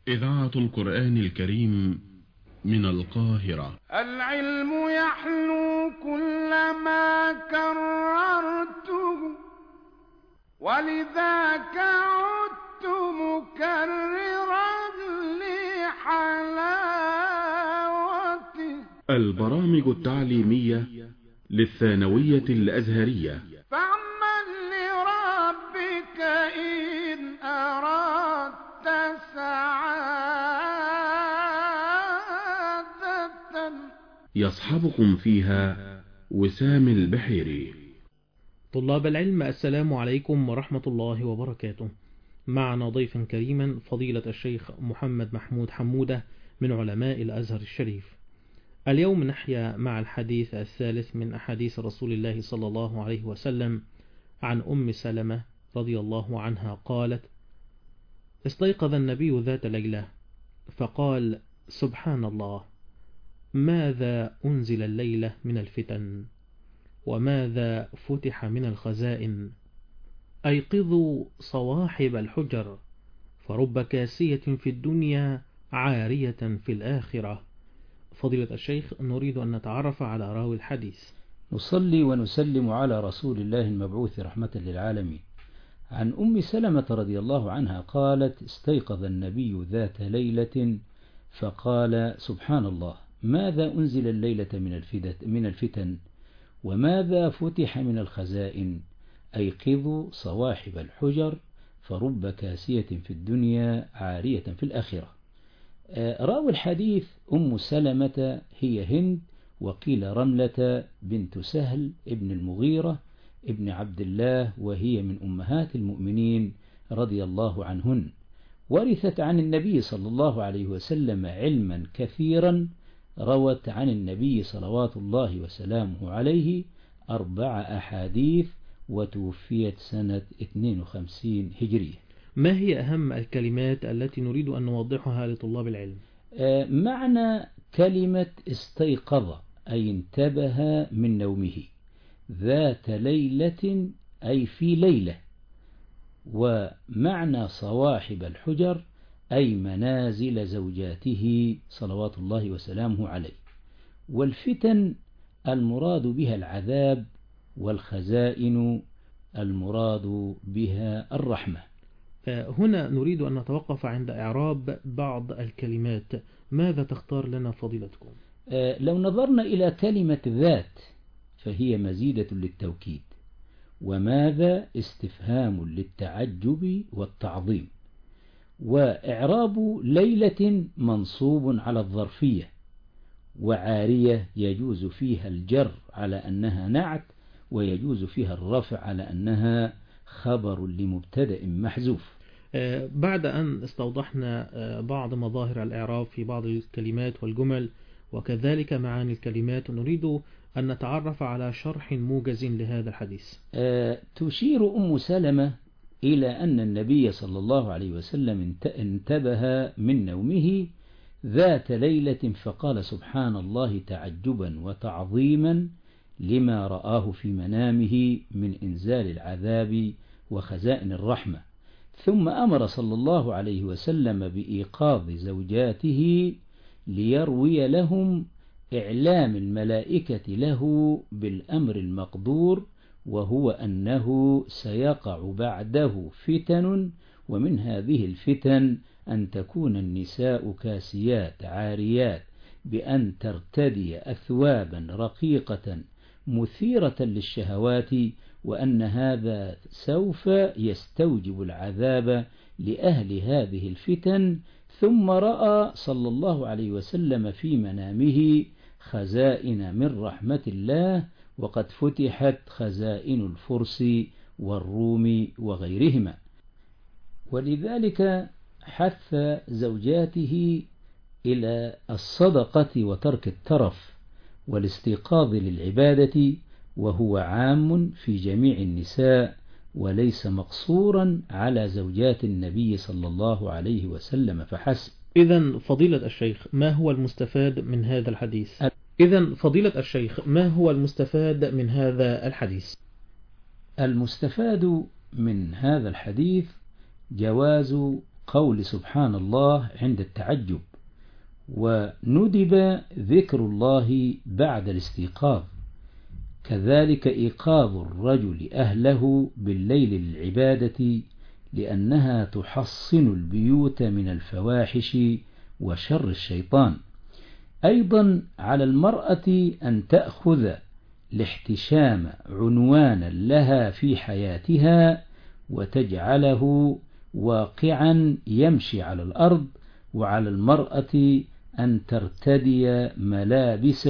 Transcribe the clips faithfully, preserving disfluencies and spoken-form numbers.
إذاعة القرآن الكريم من القاهرة. العلم يحلو كلما كررته، ولذاك عدت مكررا لحلاوته. البرامج التعليمية للثانوية الأزهرية. فاعمل لربك إن أردت سعادة. يصحبكم فيها وسام البحيري. طلاب العلم، السلام عليكم ورحمة الله وبركاته. معنا ضيفا كريما فضيلة الشيخ محمد محمود حمودة من علماء الأزهر الشريف. اليوم نحيا مع الحديث الثالث من أحاديث رسول الله صلى الله عليه وسلم عن أم سلمة رضي الله عنها قالت: استيقظ النبي ذات ليلة فقال: سبحان الله، ماذا أنزل الليلة من الفتن، وماذا فتح من الخزائن، أيقظوا صواحب الحجر، فرب كاسية في الدنيا عارية في الآخرة. فضيلة الشيخ، نريد أن نتعرف على راوي الحديث. نصلي ونسلم على رسول الله المبعوث رحمة للعالمين. عن أم سلمة رضي الله عنها قالت: استيقظ النبي ذات ليلة فقال: سبحان الله، ماذا أنزل الليلة من الفتن، وماذا فتح من الخزائن، أيقظوا صواحب الحجر، فرب كاسية في الدنيا عارية في الآخرة. راوي الحديث أم سلمة هي هند، وقيل رملة بنت سهل ابن المغيرة ابن عبد الله، وهي من أمهات المؤمنين رضي الله عنهن. ورثت عن النبي صلى الله عليه وسلم علما كثيرا، روت عن النبي صلوات الله وسلامه عليه أربع أحاديث، وتوفيت سنة اثنين وخمسين هجرية. ما هي أهم الكلمات التي نريد أن نوضحها لطلاب العلم؟ معنى كلمة استيقظ أي انتبه من نومه، ذات ليلة أي في ليلة، ومعنى صواحب الحجر أي منازل زوجاته صلوات الله وسلامه عليه. والفتن المراد بها العذاب، والخزائن المراد بها الرحمة. هنا نريد أن نتوقف عند إعراب بعض الكلمات. ماذا تختار لنا فضيلتكم؟ لو نظرنا إلى كلمة ذات فهي مزيدة للتوكيد، وماذا استفهام للتعجب والتعظيم. وإعراب ليلة منصوب على الظرفية، وعارية يجوز فيها الجر على أنها نعت، ويجوز فيها الرفع على أنها خبر لمبتدأ محذوف. بعد أن استوضحنا بعض مظاهر الإعراب في بعض الكلمات والجمل وكذلك معاني الكلمات، نريد أن نتعرف على شرح موجز لهذا الحديث. تشير أم سلمة إلى أن النبي صلى الله عليه وسلم انتبه من نومه ذات ليلة فقال: سبحان الله، تعجبا وتعظيما لما رآه في منامه من إنزال العذاب وخزائن الرحمة. ثم أمر صلى الله عليه وسلم بإيقاظ زوجاته ليروي لهم إعلام الملائكة له بالأمر المقدور، وهو أنه سيقع بعده فتن، ومن هذه الفتن أن تكون النساء كاسيات عاريات، بأن ترتدي أثوابا رقيقة مثيرة للشهوات، وأن هذا سوف يستوجب العذاب لأهل هذه الفتن. ثم رأى صلى الله عليه وسلم في منامه خزائن من رحمة الله، وقد فتحت خزائن الفرس والروم وغيرهما، ولذلك حث زوجاته إلى الصدقة وترك الترف والاستيقاظ للعبادة، وهو عام في جميع النساء وليس مقصورا على زوجات النبي صلى الله عليه وسلم فحسب. إذن فضيلة الشيخ، ما هو المستفاد من هذا الحديث؟ إذن فضيلة الشيخ، ما هو المستفاد من هذا الحديث؟ المستفاد من هذا الحديث جواز قول سبحان الله عند التعجب، وندب ذكر الله بعد الاستيقاظ، كذلك إيقاظ الرجل أهله بالليل للعبادة، لأنها تحصن البيوت من الفواحش وشر الشيطان. أيضا على المرأة أن تأخذ الاحتشام عنوانا لها في حياتها وتجعله واقعا يمشي على الأرض، وعلى المرأة أن ترتدي ملابس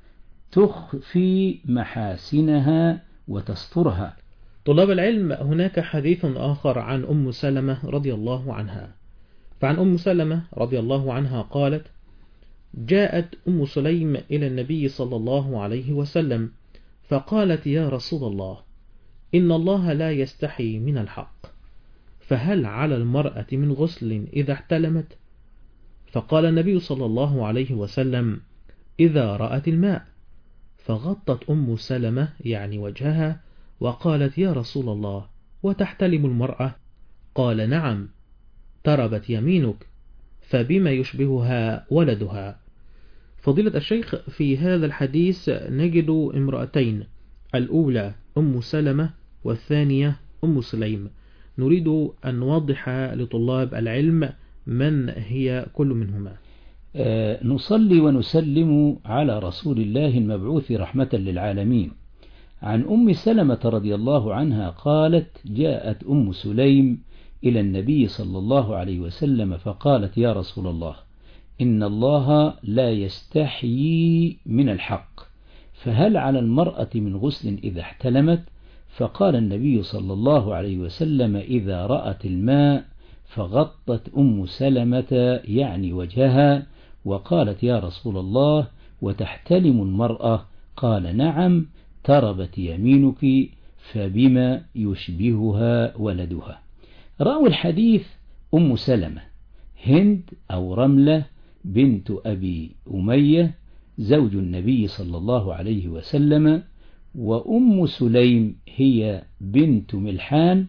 تخفي محاسنها وتسترها. طلاب العلم، هناك حديث آخر عن أم سلمة رضي الله عنها. فعن أم سلمة رضي الله عنها قالت: جاءت أم سليم إلى النبي صلى الله عليه وسلم فقالت: يا رسول الله، إن الله لا يستحي من الحق، فهل على المرأة من غسل إذا احتلمت؟ فقال النبي صلى الله عليه وسلم: إذا رأت الماء. فغطت أم سلمة يعني وجهها وقالت: يا رسول الله، وتحتلم المرأة؟ قال: نعم، تربت يمينك، فبما يشبهها ولدها. فضيلة الشيخ، في هذا الحديث نجد امرأتين، الأولى أم سلمة والثانية أم سليم. نريد أن نوضح لطلاب العلم من هي كل منهما. أه نصلي ونسلم على رسول الله المبعوث رحمة للعالمين. عن أم سلمة رضي الله عنها قالت: جاءت أم سليم إلى النبي صلى الله عليه وسلم فقالت: يا رسول الله، إن الله لا يستحيي من الحق، فهل على المرأة من غسل إذا احتلمت؟ فقال النبي صلى الله عليه وسلم: إذا رأت الماء. فغطت أم سلمة يعني وجهها وقالت: يا رسول الله، وتحتلم المرأة؟ قال: نعم، تربت يمينك، فبما يشبهها ولدها. راوي الحديث أم سلمة هند أو رملة بنت أبي أمية زوج النبي صلى الله عليه وسلم، وأم سليم هي بنت ملحان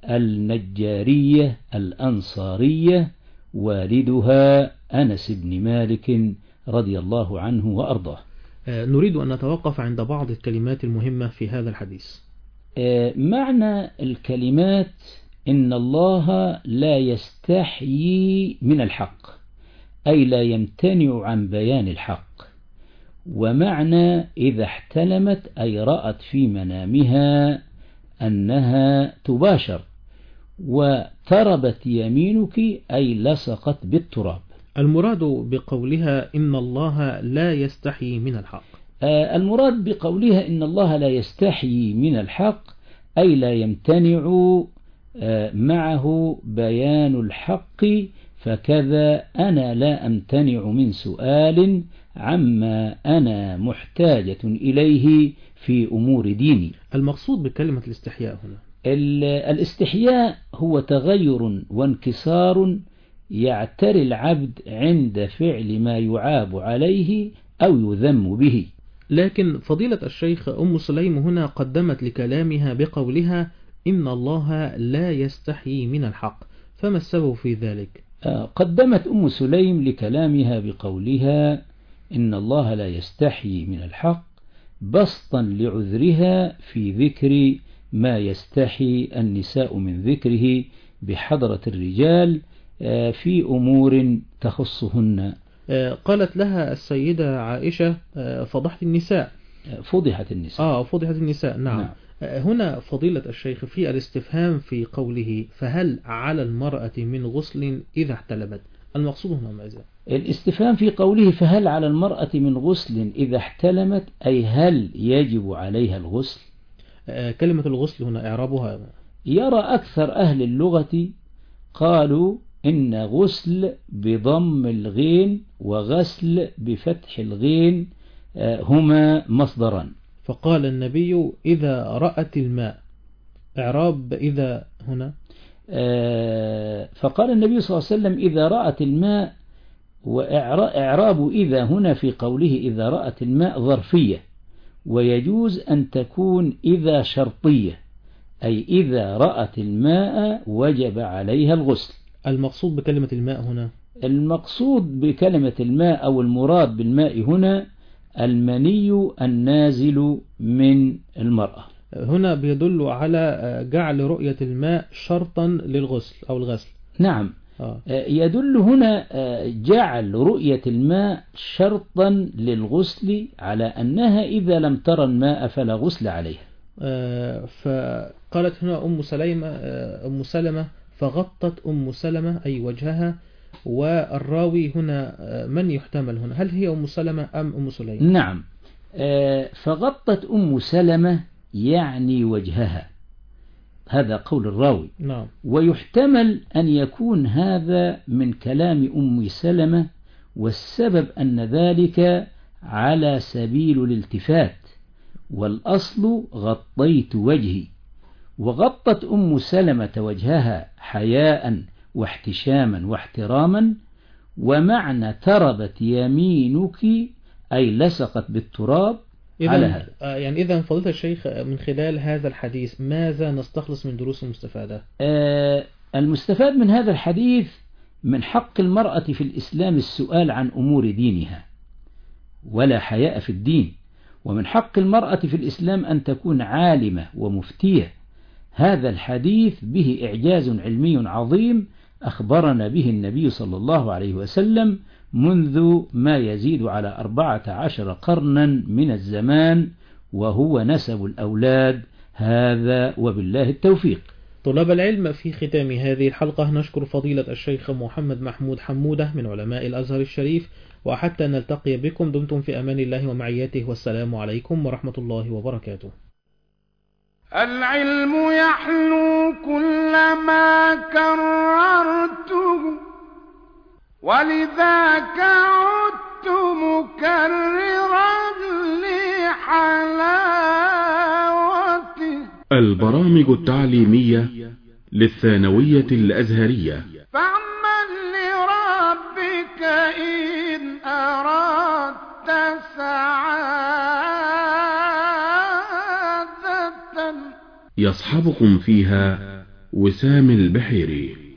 النجارية الأنصارية، والدها أنس بن مالك رضي الله عنه وأرضاه. نريد أن نتوقف عند بعض الكلمات المهمة في هذا الحديث. معنى الكلمات: إن الله لا يستحيي من الحق، أي لا يمتنع عن بيان الحق. ومعنى إذا احتلمت أي رأت في منامها أنها تباشر. وتربت يمينك أي لصقت بالتراب. المراد بقولها إن الله لا يستحيي من الحق، آه المراد بقولها إن الله لا يستحيي من الحق أي لا يمتنع آه معه بيان الحق، فكذا أنا لا أمتنع من سؤال عما أنا محتاجة إليه في أمور ديني. المقصود بكلمة الاستحياء هنا، الاستحياء هو تغير وانكسار يعتري العبد عند فعل ما يعاب عليه أو يذم به. لكن فضيلة الشيخ، أم سليم هنا قدمت لكلامها بقولها إن الله لا يستحيي من الحق، فما السبب في ذلك؟ قدمت أم سليم لكلامها بقولها إن الله لا يستحيي من الحق بسطا لعذرها في ذكر ما يستحي النساء من ذكره بحضرة الرجال في أمور تخصهن. قالت لها السيدة عائشة: فضحت النساء. فضحت النساء. آه فضحت النساء. نعم. نعم. هنا فضيلة الشيخ في الاستفهام في قوله: فهل على المرأة من غسل إذا احتلمت؟ المقصود هنا ماذا؟ الاستفهام في قوله فهل على المرأة من غسل إذا احتلمت أي هل يجب عليها الغسل؟ كلمة الغسل هنا إعرابها: يرى أكثر أهل اللغة قالوا إن غسل بضم الغين وغسل بفتح الغين هما مصدران. فقال النبي: إذا رأت الماء. إعراب إذا هنا؟ فقال النبي صلى الله عليه وسلم: إذا رأت الماء. وإعراب إذا هنا في قوله إذا رأت الماء ظرفية، ويجوز أن تكون إذا شرطية، أي إذا رأت الماء وجب عليها الغسل. المقصود بكلمة الماء هنا؟ المقصود بكلمة الماء أو المراد بالماء هنا المني النازل من المرأة. هنا بيدل على جعل رؤية الماء شرطا للغسل أو الغسل. نعم. آه. يدل هنا جعل رؤية الماء شرطا للغسل على أنها إذا لم ترى الماء فلا غسل عليها. آه فقالت هنا أم سلمة أم سلمة فغطت أم سلمة أي وجهها، والراوي هنا من يحتمل هنا؟ هل هي أم سلمة أم أم سليم؟ نعم. فغطت أم سلمة يعني وجهها، هذا قول الراوي. نعم. ويحتمل أن يكون هذا من كلام أم سلمة، والسبب أن ذلك على سبيل الالتفات، والأصل غطيت وجهي، وغطت أم سلمة وجهها حياء واحتشاما واحتراما، ومعنى تربت يمينك أي لصقت بالتراب على هذا. يعني إذا فضيلة الشيخ من خلال هذا الحديث ماذا نستخلص من دروس المستفادة؟ آه المستفاد من هذا الحديث من حق المرأة في الإسلام السؤال عن أمور دينها، ولا حياء في الدين، ومن حق المرأة في الإسلام أن تكون عالمة ومفتية. هذا الحديث به إعجاز علمي عظيم أخبرنا به النبي صلى الله عليه وسلم منذ ما يزيد على أربعة عشر قرنا من الزمان، وهو نسب الأولاد. هذا وبالله التوفيق. طلاب العلم، في ختام هذه الحلقة نشكر فضيلة الشيخ محمد محمود حمودة من علماء الأزهر الشريف، وحتى نلتقي بكم دمتم في أمان الله ومعيته، والسلام عليكم ورحمة الله وبركاته. العلم يحلو كلما كررته، ولذاك عدت مكررا لحلاوته. البرامج التعليمية للثانوية الأزهرية. فاعمل لربك إن أردت سعادة. يصحبكم فيها وسام البحيري.